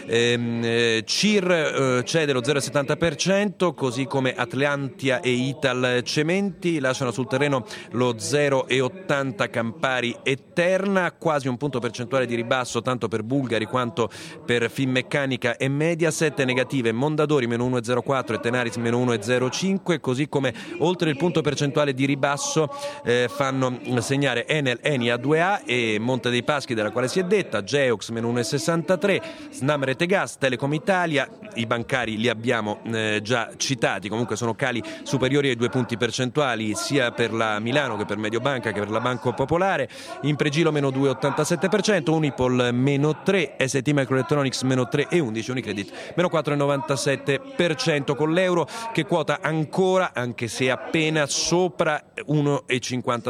CIR cede lo 0,70%, così come Atlantia e Ital Cementi. Lasciano sul terreno lo 0,80% Campari e Terna, quasi un punto percentuale di ribasso tanto per Bulgari quanto per Finmeccanica e Mediaset. Negative Mondadori meno 1,04% e Tenaris meno 1,05%, così come oltre il punto percentuale di ribasso fanno segnare Enel, Eni A2A e Monte dei Paschi, della quale si è detta, Geox meno 1,63%, Snam Rete Gas, Telecom Italia. I bancari li abbiamo già citati, comunque sono cali superiori ai 2 punti percentuali sia per la Milano che per Mediobanca che per la Banco Popolare. Impregilo meno 2,87%, Unipol meno 3%, ST Microelectronics meno 3,11%, Unicredit meno 4,97%, con l'euro che quota ancora, anche se appena, sopra $1,50,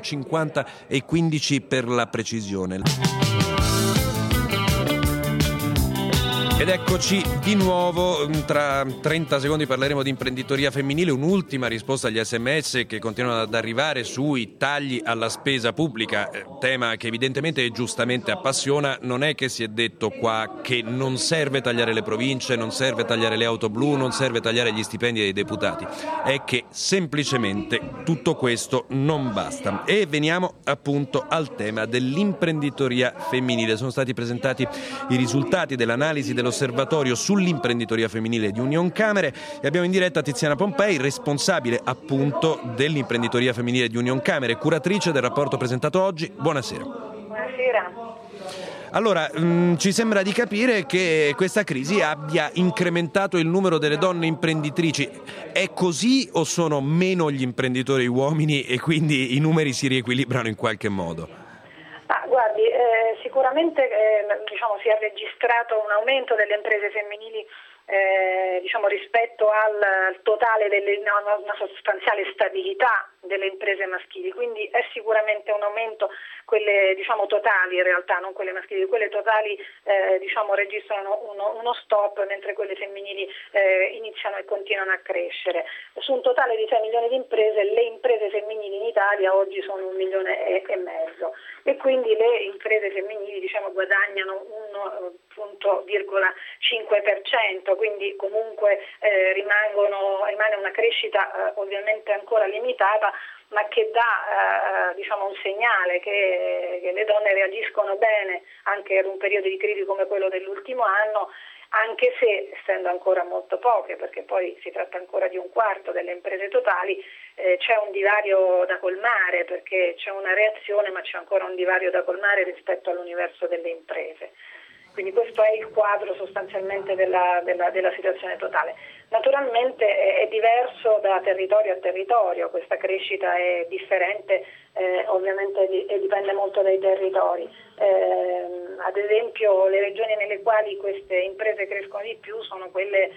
1,50 per la precisione. Ed eccoci di nuovo, tra 30 secondi parleremo di imprenditoria femminile, un'ultima risposta agli SMS che continuano ad arrivare sui tagli alla spesa pubblica, tema che evidentemente e giustamente appassiona. Non è che si è detto qua che non serve tagliare le province, non serve tagliare le auto blu, non serve tagliare gli stipendi dei deputati, è che semplicemente tutto questo non basta. E veniamo appunto al tema dell'imprenditoria femminile. Sono stati presentati i risultati dell'analisi dell'osservatorio sull'imprenditoria femminile di Unioncamere e abbiamo in diretta Tiziana Pompei, responsabile appunto dell'imprenditoria femminile di Unioncamere, curatrice del rapporto presentato oggi. Buonasera. Buonasera. Allora, ci sembra di capire che questa crisi abbia incrementato il numero delle donne imprenditrici. È così o sono meno gli imprenditori uomini e quindi i numeri si riequilibrano in qualche modo? Guardi, sicuramente si è registrato un aumento delle imprese femminili rispetto al totale, una sostanziale stabilità delle imprese maschili, quindi è sicuramente un aumento, quelle totali in realtà, non quelle maschili, quelle totali registrano uno stop, mentre quelle femminili iniziano e continuano a crescere. Su un totale di 6 milioni di imprese, le imprese femminili in Italia oggi sono 1,5 milioni e quindi le imprese femminili guadagnano 1,5%, quindi comunque rimane una crescita ovviamente ancora limitata, ma che dà un segnale che le donne reagiscono bene anche in un periodo di crisi come quello dell'ultimo anno, anche se essendo ancora molto poche, perché poi si tratta ancora di un quarto delle imprese totali, c'è un divario da colmare, perché c'è una reazione ma c'è ancora un divario da colmare rispetto all'universo delle imprese. Quindi questo è il quadro sostanzialmente della situazione totale. Naturalmente è diverso da territorio a territorio, questa crescita è differente, ovviamente dipende molto dai territori. Ad esempio le regioni nelle quali queste imprese crescono di più sono quelle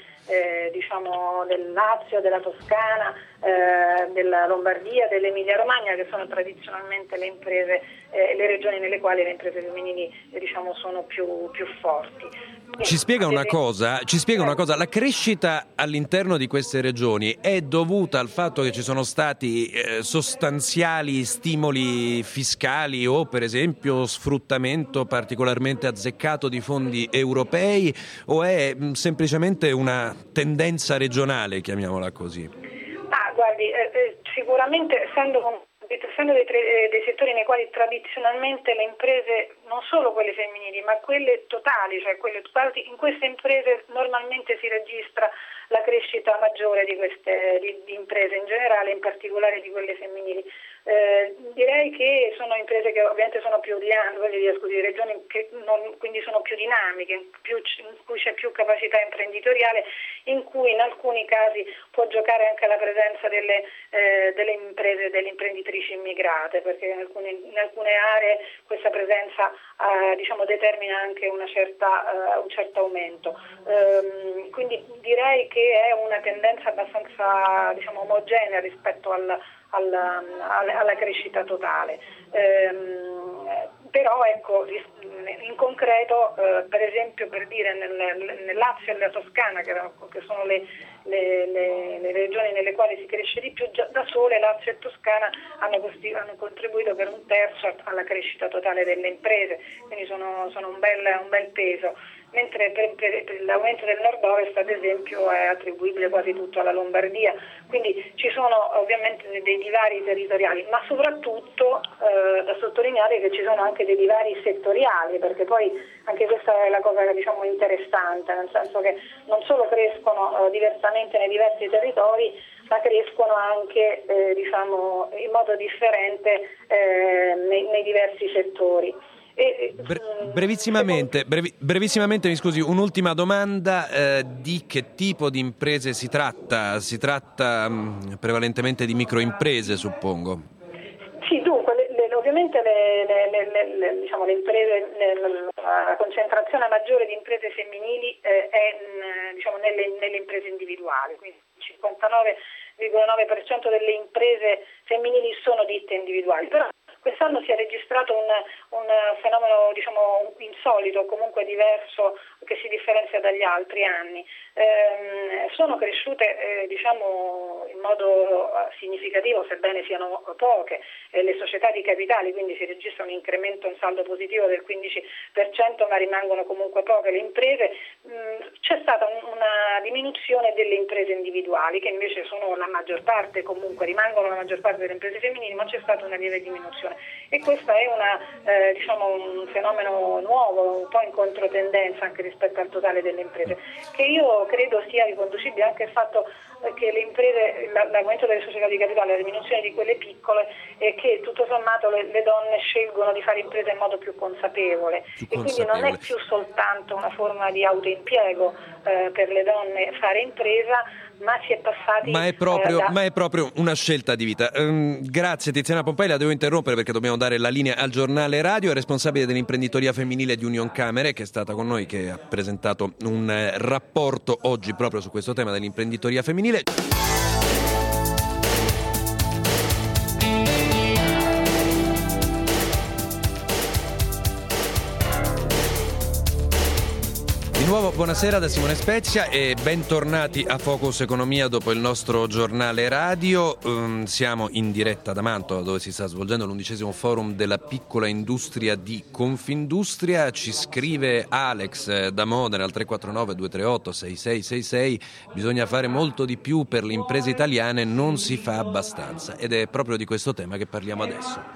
del Lazio, della Toscana, della Lombardia, dell'Emilia Romagna, che sono tradizionalmente le regioni nelle quali le imprese femminili sono più forti. Ci spiega una cosa, la crescita all'interno di queste regioni è dovuta al fatto che ci sono stati sostanziali stimoli fiscali o per esempio sfruttamento particolarmente azzeccato di fondi europei, o è semplicemente una tendenza regionale, chiamiamola così? Guardi, sicuramente essendo dei settori nei quali tradizionalmente le imprese, non solo quelle femminili, ma quelle totali, cioè quelle totali, in queste imprese normalmente si registra la crescita maggiore di imprese in generale, in particolare di quelle femminili. Direi che sono imprese che ovviamente sono più regioni che quindi sono più dinamiche, in cui c'è più capacità imprenditoriale, in cui in alcuni casi può giocare anche la presenza delle imprese, delle imprenditrici immigrate, perché in alcune aree questa presenza determina anche un certo aumento. Quindi direi che è una tendenza abbastanza omogenea rispetto alla crescita totale. Però ecco, in concreto, per esempio, per dire nel Lazio e nella Toscana, che sono le regioni nelle quali si cresce di più, già da sole Lazio e Toscana hanno contribuito per 1/3 alla crescita totale delle imprese, quindi sono un bel peso. Mentre per l'aumento del nord-ovest, ad esempio, è attribuibile quasi tutto alla Lombardia. Quindi ci sono ovviamente dei divari territoriali, ma soprattutto da sottolineare che ci sono anche dei divari settoriali, perché poi anche questa è la cosa interessante, nel senso che non solo crescono diversamente nei diversi territori, ma crescono anche in modo differente nei diversi settori. Brevissimamente, mi scusi, un'ultima domanda, di che tipo di imprese si tratta? Si tratta prevalentemente di microimprese, suppongo? Sì, dunque, ovviamente le imprese, la concentrazione maggiore di imprese femminili è nelle imprese individuali, quindi il 59,9% delle imprese femminili sono ditte individuali, però quest'anno si è registrato un fenomeno insolito, comunque diverso, che si differenzia dagli altri anni. Sono cresciute in modo significativo, sebbene siano poche, le società di capitali, quindi si registra un incremento in saldo positivo del 15%, ma rimangono comunque poche le imprese. C'è stata una diminuzione delle imprese individuali, che invece sono la maggior parte, comunque rimangono la maggior parte delle imprese femminili, ma c'è stata una lieve diminuzione. E questo è un fenomeno nuovo, un po' in controtendenza anche rispetto al totale delle imprese, che io credo sia riconducibile anche al fatto che le imprese, l'aumento delle società di capitale, la diminuzione di quelle piccole, e che tutto sommato le donne scelgono di fare impresa in modo più consapevole. Quindi non è più soltanto una forma di autoimpiego per le donne fare impresa, ma si è passati ma è proprio una scelta di vita. Grazie Tiziana Pompei, la devo interrompere perché dobbiamo dare la linea al giornale radio. È responsabile dell'imprenditoria femminile di Unioncamere, che è stata con noi, che ha presentato un rapporto oggi proprio su questo tema dell'imprenditoria femminile. buonasera da Simone Spezia e bentornati a Focus Economia dopo il nostro giornale radio. Siamo in diretta da Mantova, dove si sta svolgendo l'11° forum della piccola industria di Confindustria. Ci scrive Alex da Modena al 349 238 6666: bisogna fare molto di più per le imprese italiane, non si fa abbastanza. Ed è proprio di questo tema che parliamo adesso.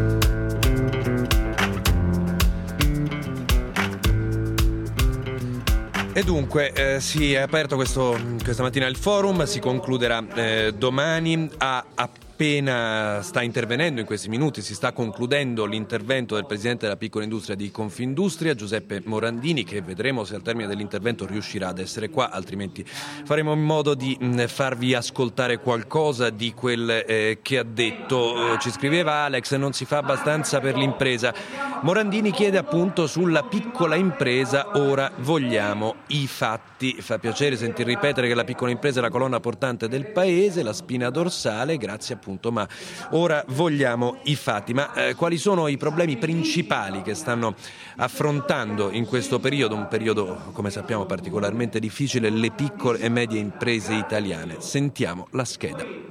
E dunque si è aperto questa mattina il forum, si concluderà domani. Appena sta intervenendo in questi minuti, si sta concludendo l'intervento del presidente della piccola industria di Confindustria, Giuseppe Morandini, che vedremo se al termine dell'intervento riuscirà ad essere qua, altrimenti faremo in modo di farvi ascoltare qualcosa di quel che ha detto. Ci scriveva Alex: non si fa abbastanza per l'impresa. Morandini chiede appunto sulla piccola impresa, ora vogliamo i fatti. Fa piacere sentir ripetere che la piccola impresa è la colonna portante del paese, la spina dorsale, grazie appunto, ma ora vogliamo i fatti. Ma quali sono i problemi principali che stanno affrontando in questo periodo, un periodo come sappiamo particolarmente difficile, le piccole e medie imprese italiane? Sentiamo la scheda.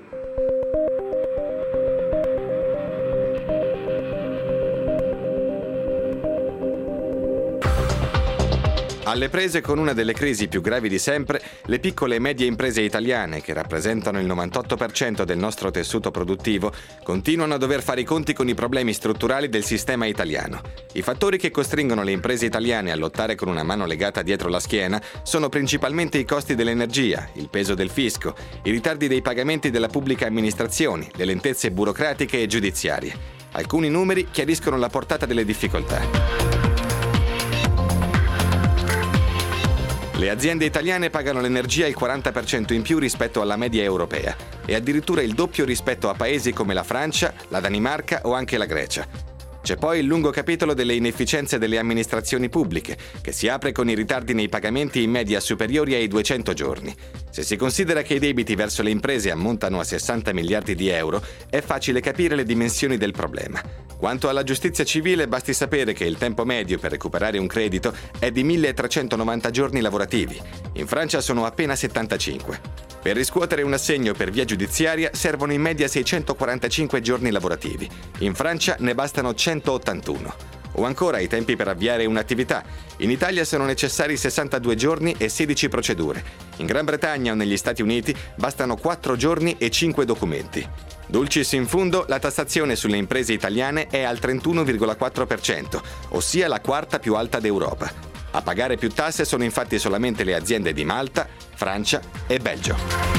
Alle prese con una delle crisi più gravi di sempre, le piccole e medie imprese italiane, che rappresentano il 98% del nostro tessuto produttivo, continuano a dover fare i conti con i problemi strutturali del sistema italiano. I fattori che costringono le imprese italiane a lottare con una mano legata dietro la schiena sono principalmente i costi dell'energia, il peso del fisco, i ritardi dei pagamenti della pubblica amministrazione, le lentezze burocratiche e giudiziarie. Alcuni numeri chiariscono la portata delle difficoltà. Le aziende italiane pagano l'energia il 40% in più rispetto alla media europea e addirittura il doppio rispetto a paesi come la Francia, la Danimarca o anche la Grecia. C'è poi il lungo capitolo delle inefficienze delle amministrazioni pubbliche, che si apre con i ritardi nei pagamenti in media superiori ai 200 giorni. Se si considera che i debiti verso le imprese ammontano a 60 miliardi di euro, è facile capire le dimensioni del problema. Quanto alla giustizia civile, basti sapere che il tempo medio per recuperare un credito è di 1390 giorni lavorativi. In Francia sono appena 75. Per riscuotere un assegno per via giudiziaria servono in media 645 giorni lavorativi. In Francia ne bastano 181. O ancora i tempi per avviare un'attività. In Italia sono necessari 62 giorni e 16 procedure. In Gran Bretagna o negli Stati Uniti bastano 4 giorni e 5 documenti. Dulcis in fundo, la tassazione sulle imprese italiane è al 31,4%, ossia la quarta più alta d'Europa. A pagare più tasse sono infatti solamente le aziende di Malta, Francia e Belgio.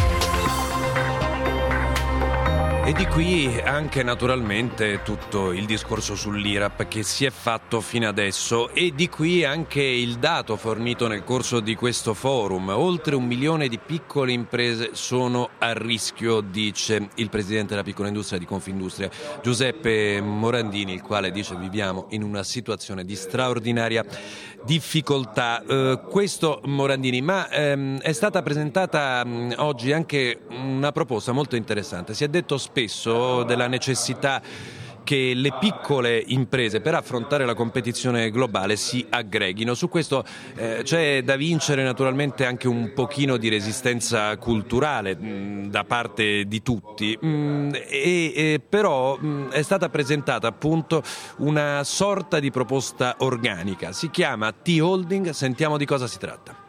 E di qui anche naturalmente tutto il discorso sull'IRAP che si è fatto fino adesso, e di qui anche il dato fornito nel corso di questo forum. Oltre 1 milione di piccole imprese sono a rischio, dice il presidente della piccola industria di Confindustria, Giuseppe Morandini, il quale dice: viviamo in una situazione di straordinaria difficoltà. Questo Morandini, ma è stata presentata oggi anche una proposta molto interessante. Si è detto spesso della necessità che le piccole imprese, per affrontare la competizione globale, si aggreghino. Su questo c'è da vincere naturalmente anche un pochino di resistenza culturale da parte di tutti, però è stata presentata appunto una sorta di proposta organica. Si chiama T-Holding, sentiamo di cosa si tratta.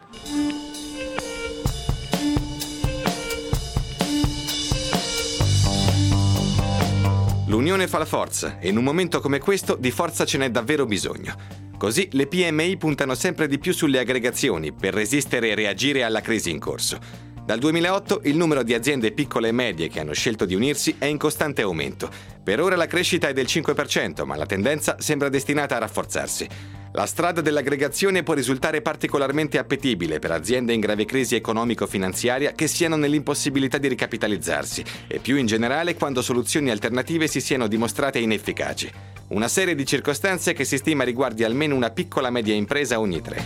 L'unione fa la forza e in un momento come questo di forza ce n'è davvero bisogno. Così le PMI puntano sempre di più sulle aggregazioni per resistere e reagire alla crisi in corso. Dal 2008 il numero di aziende piccole e medie che hanno scelto di unirsi è in costante aumento. Per ora la crescita è del 5%, ma la tendenza sembra destinata a rafforzarsi. La strada dell'aggregazione può risultare particolarmente appetibile per aziende in grave crisi economico-finanziaria che siano nell'impossibilità di ricapitalizzarsi e più in generale quando soluzioni alternative si siano dimostrate inefficaci. Una serie di circostanze che si stima riguardi almeno una piccola media impresa ogni 3.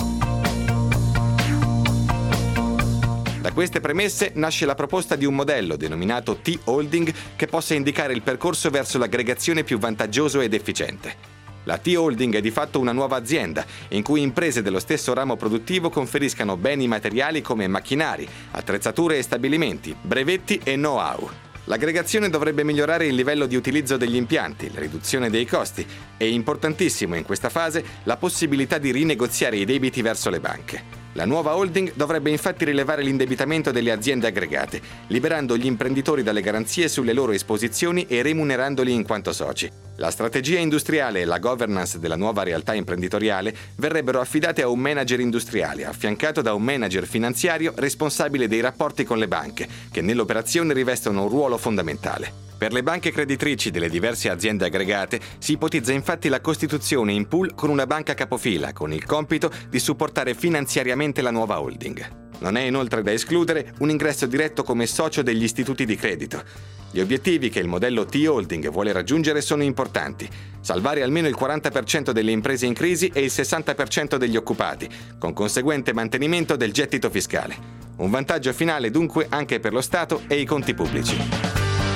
Da queste premesse nasce la proposta di un modello denominato T-Holding che possa indicare il percorso verso l'aggregazione più vantaggioso ed efficiente. La T-Holding è di fatto una nuova azienda, in cui imprese dello stesso ramo produttivo conferiscano beni materiali come macchinari, attrezzature e stabilimenti, brevetti e know-how. L'aggregazione dovrebbe migliorare il livello di utilizzo degli impianti, la riduzione dei costi e, importantissimo in questa fase, la possibilità di rinegoziare i debiti verso le banche. La nuova holding dovrebbe infatti rilevare l'indebitamento delle aziende aggregate, liberando gli imprenditori dalle garanzie sulle loro esposizioni e remunerandoli in quanto soci. La strategia industriale e la governance della nuova realtà imprenditoriale verrebbero affidate a un manager industriale, affiancato da un manager finanziario responsabile dei rapporti con le banche, che nell'operazione rivestono un ruolo fondamentale. Per le banche creditrici delle diverse aziende aggregate si ipotizza infatti la costituzione in pool con una banca capofila, con il compito di supportare finanziariamente la nuova holding. Non è inoltre da escludere un ingresso diretto come socio degli istituti di credito. Gli obiettivi che il modello T-Holding vuole raggiungere sono importanti: salvare almeno il 40% delle imprese in crisi e il 60% degli occupati, con conseguente mantenimento del gettito fiscale. Un vantaggio finale dunque anche per lo Stato e i conti pubblici.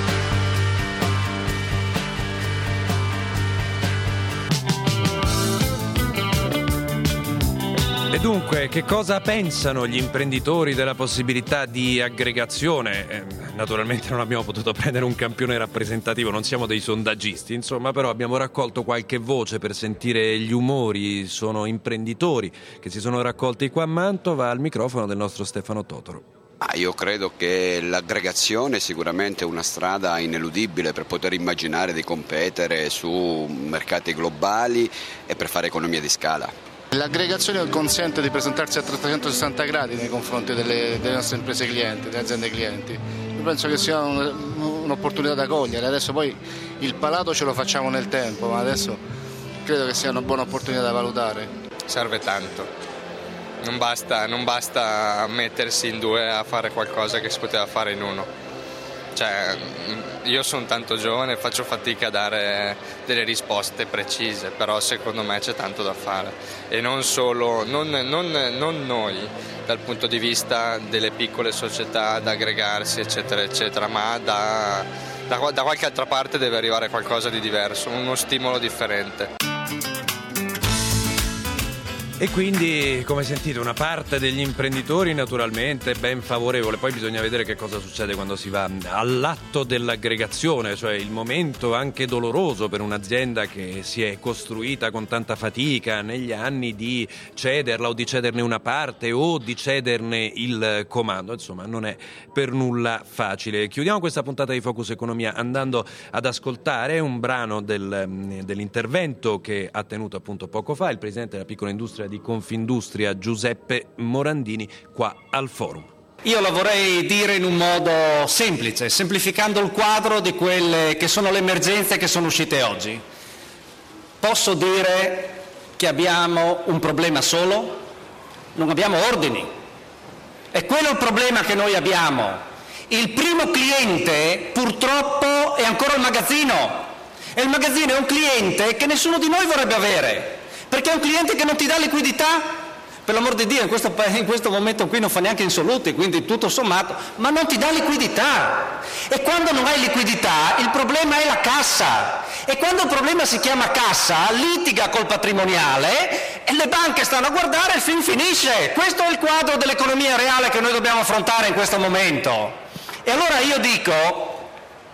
E dunque, che cosa pensano gli imprenditori della possibilità di aggregazione? Naturalmente non abbiamo potuto prendere un campione rappresentativo, non siamo dei sondaggisti, insomma, però abbiamo raccolto qualche voce per sentire gli umori. Sono imprenditori che si sono raccolti qua a Mantova, al microfono del nostro Stefano Totaro. Io credo che l'aggregazione è sicuramente una strada ineludibile per poter immaginare di competere su mercati globali e per fare economia di scala. L'aggregazione consente di presentarsi a 360 gradi nei confronti delle nostre imprese clienti, delle aziende clienti. Io penso che sia un'opportunità da cogliere. Adesso poi il palato ce lo facciamo nel tempo, ma adesso credo che sia una buona opportunità da valutare. Serve tanto. Non basta mettersi in due a fare qualcosa che si poteva fare in uno. Cioè, io sono tanto giovane e faccio fatica a dare delle risposte precise, però secondo me c'è tanto da fare. E non solo, non noi dal punto di vista delle piccole società da aggregarsi eccetera eccetera, ma da qualche altra parte deve arrivare qualcosa di diverso, uno stimolo differente. E quindi, come sentite, una parte degli imprenditori naturalmente è ben favorevole, poi bisogna vedere che cosa succede quando si va all'atto dell'aggregazione, cioè il momento anche doloroso per un'azienda che si è costruita con tanta fatica negli anni di cederla o di cederne una parte o di cederne il comando, insomma non è per nulla facile. Chiudiamo questa puntata di Focus Economia andando ad ascoltare un brano dell'intervento che ha tenuto appunto poco fa il presidente della piccola industria di Confindustria Giuseppe Morandini qua al forum. Io la vorrei dire in un modo semplice, semplificando il quadro di quelle che sono le emergenze che sono uscite oggi. Posso dire che abbiamo un problema solo? Non abbiamo ordini. È quello il problema che noi abbiamo. Il primo cliente purtroppo è ancora il magazzino. E il magazzino è un cliente che nessuno di noi vorrebbe avere. Perché è un cliente che non ti dà liquidità, per l'amor di Dio, in questo momento qui non fa neanche insoluti, quindi tutto sommato, ma non ti dà liquidità. E quando non hai liquidità il problema è la cassa. E quando il problema si chiama cassa, litiga col patrimoniale e le banche stanno a guardare e il film finisce. Questo è il quadro dell'economia reale che noi dobbiamo affrontare in questo momento. E allora io dico,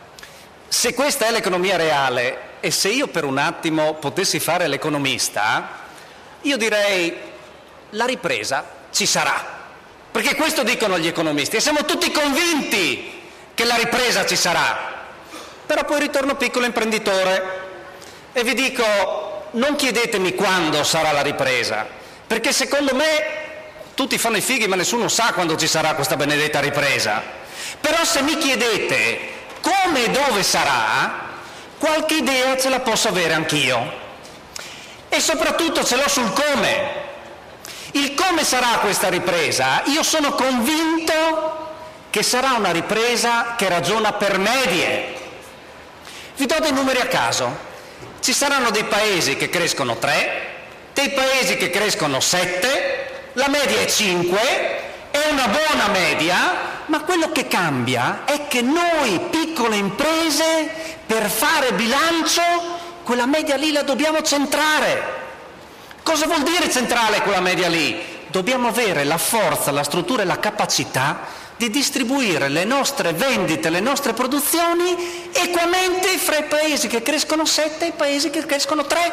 se questa è l'economia reale, e se io per un attimo potessi fare l'economista, io direi la ripresa ci sarà, perché questo dicono gli economisti e siamo tutti convinti che la ripresa ci sarà. Però poi ritorno piccolo imprenditore e vi dico, non chiedetemi quando sarà la ripresa, perché secondo me tutti fanno i fighi ma nessuno sa quando ci sarà questa benedetta ripresa. Però se mi chiedete come e dove sarà, qualche idea ce la posso avere anch'io e soprattutto ce l'ho sul come. Il come sarà questa ripresa? Io sono convinto che sarà una ripresa che ragiona per medie. Vi do dei numeri a caso. Ci saranno dei paesi che crescono 3, dei paesi che crescono 7, la media è 5, è una buona media, ma quello che cambia è che noi piccole imprese per fare bilancio quella media lì la dobbiamo centrare. Cosa vuol dire centrare quella media lì? Dobbiamo avere la forza, la struttura e la capacità di distribuire le nostre vendite, le nostre produzioni equamente fra i paesi che crescono 7 e i paesi che crescono 3.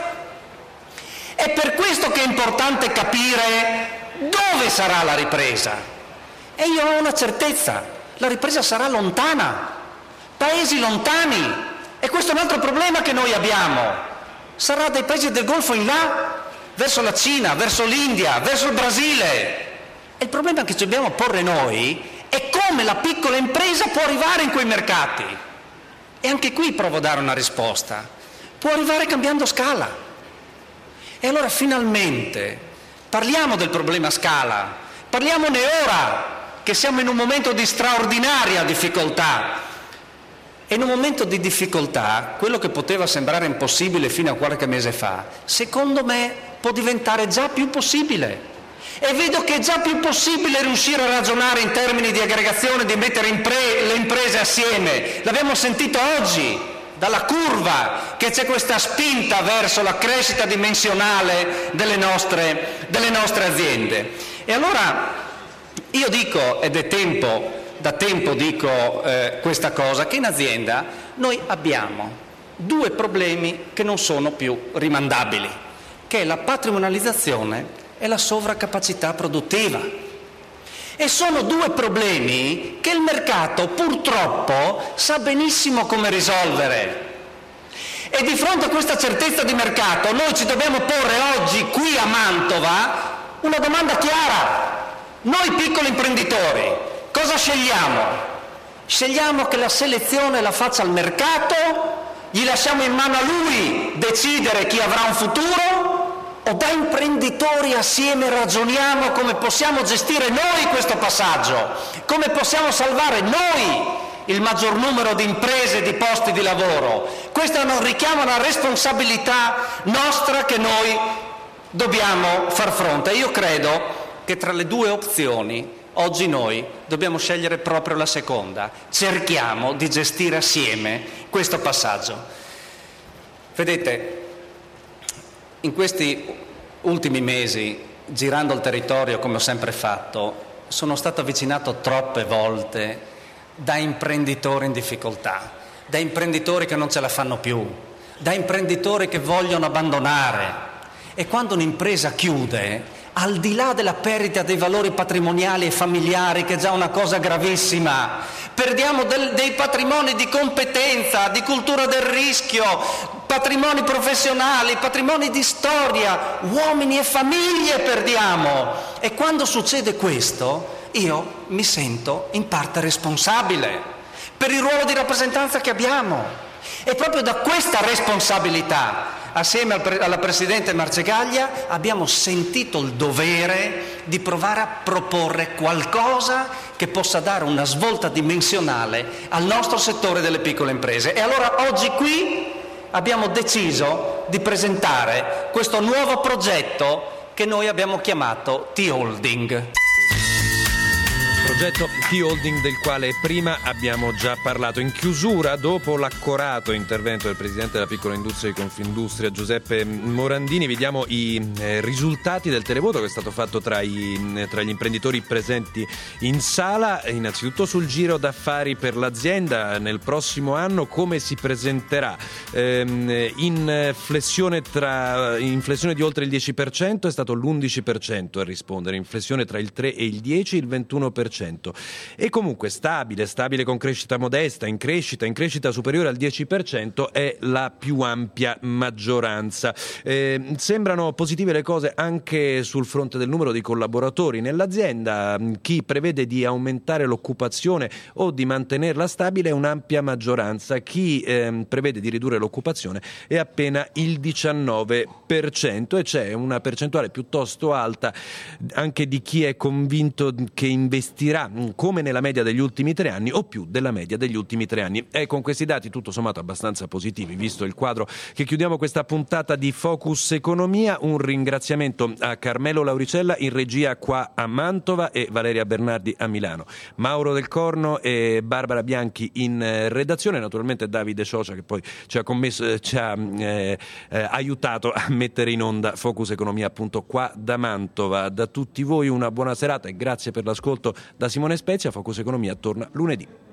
È per questo che è importante capire dove sarà la ripresa. E io ho una certezza, la ripresa sarà lontana, paesi lontani. E questo è un altro problema che noi abbiamo. Sarà dai paesi del Golfo in là, verso la Cina, verso l'India, verso il Brasile. E il problema che ci dobbiamo porre noi è come la piccola impresa può arrivare in quei mercati. E anche qui provo a dare una risposta. Può arrivare cambiando scala. E allora finalmente parliamo del problema scala, parliamone ora che siamo in un momento di straordinaria difficoltà. E in un momento di difficoltà, quello che poteva sembrare impossibile fino a qualche mese fa, secondo me può diventare già più possibile. E vedo che è già più possibile riuscire a ragionare in termini di aggregazione, di mettere le imprese assieme. L'abbiamo sentito oggi dalla curva, che c'è questa spinta verso la crescita dimensionale delle nostre aziende. E allora io dico, ed è da tempo dico questa cosa, che in azienda noi abbiamo 2 problemi che non sono più rimandabili, che è la patrimonializzazione e la sovraccapacità produttiva. E sono 2 problemi che il mercato purtroppo sa benissimo come risolvere. E di fronte a questa certezza di mercato noi ci dobbiamo porre oggi qui a Mantova una domanda chiara. Noi piccoli imprenditori cosa scegliamo? Scegliamo che la selezione la faccia il mercato? Gli lasciamo in mano a lui decidere chi avrà un futuro? O da imprenditori assieme ragioniamo come possiamo gestire noi questo passaggio? Come possiamo salvare noi il maggior numero di imprese e di posti di lavoro? Questo è un richiamo a una responsabilità nostra che noi dobbiamo far fronte. Io credo che tra le 2 opzioni oggi noi dobbiamo scegliere proprio la seconda. Cerchiamo di gestire assieme questo passaggio. Vedete, in questi ultimi mesi, girando il territorio come ho sempre fatto, sono stato avvicinato troppe volte da imprenditori in difficoltà, da imprenditori che non ce la fanno più, da imprenditori che vogliono abbandonare. E quando un'impresa chiude, al di là della perdita dei valori patrimoniali e familiari, che è già una cosa gravissima, perdiamo dei patrimoni di competenza, di cultura del rischio, patrimoni professionali, patrimoni di storia, uomini e famiglie perdiamo. E quando succede questo, io mi sento in parte responsabile per il ruolo di rappresentanza che abbiamo. E proprio da questa responsabilità, assieme alla Presidente Marcegaglia, abbiamo sentito il dovere di provare a proporre qualcosa che possa dare una svolta dimensionale al nostro settore delle piccole imprese. E allora oggi qui abbiamo deciso di presentare questo nuovo progetto che noi abbiamo chiamato T-Holding. Progetto T-Holding del quale prima abbiamo già parlato. In chiusura, dopo l'accorato intervento del Presidente della Piccola Industria di Confindustria Giuseppe Morandini, vediamo i risultati del televoto che è stato fatto tra gli imprenditori presenti in sala. Innanzitutto sul giro d'affari per l'azienda nel prossimo anno, come si presenterà. Inflessione di oltre il 10% è stato l'11% a rispondere, inflessione tra il 3 e il 10, il 21%. E comunque stabile con crescita modesta, in crescita superiore al 10% è la più ampia maggioranza. Sembrano positive le cose anche sul fronte del numero di collaboratori nell'azienda. Chi prevede di aumentare l'occupazione o di mantenerla stabile è un'ampia maggioranza. Chi prevede di ridurre l'occupazione è appena il 19% e c'è una percentuale piuttosto alta anche di chi è convinto che investirà crescerà come nella media degli ultimi 3 anni o più della media degli ultimi 3 anni. E con questi dati tutto sommato abbastanza positivi, visto il quadro, che chiudiamo questa puntata di Focus Economia. Un ringraziamento a Carmelo Lauricella in regia qua a Mantova e Valeria Bernardi a Milano, Mauro Del Corno e Barbara Bianchi in redazione, naturalmente Davide Ciocia che poi ci ha aiutato a mettere in onda Focus Economia appunto qua da Mantova. Da tutti voi una buona serata e grazie per l'ascolto da Simone Spezia. Focus Economia torna lunedì.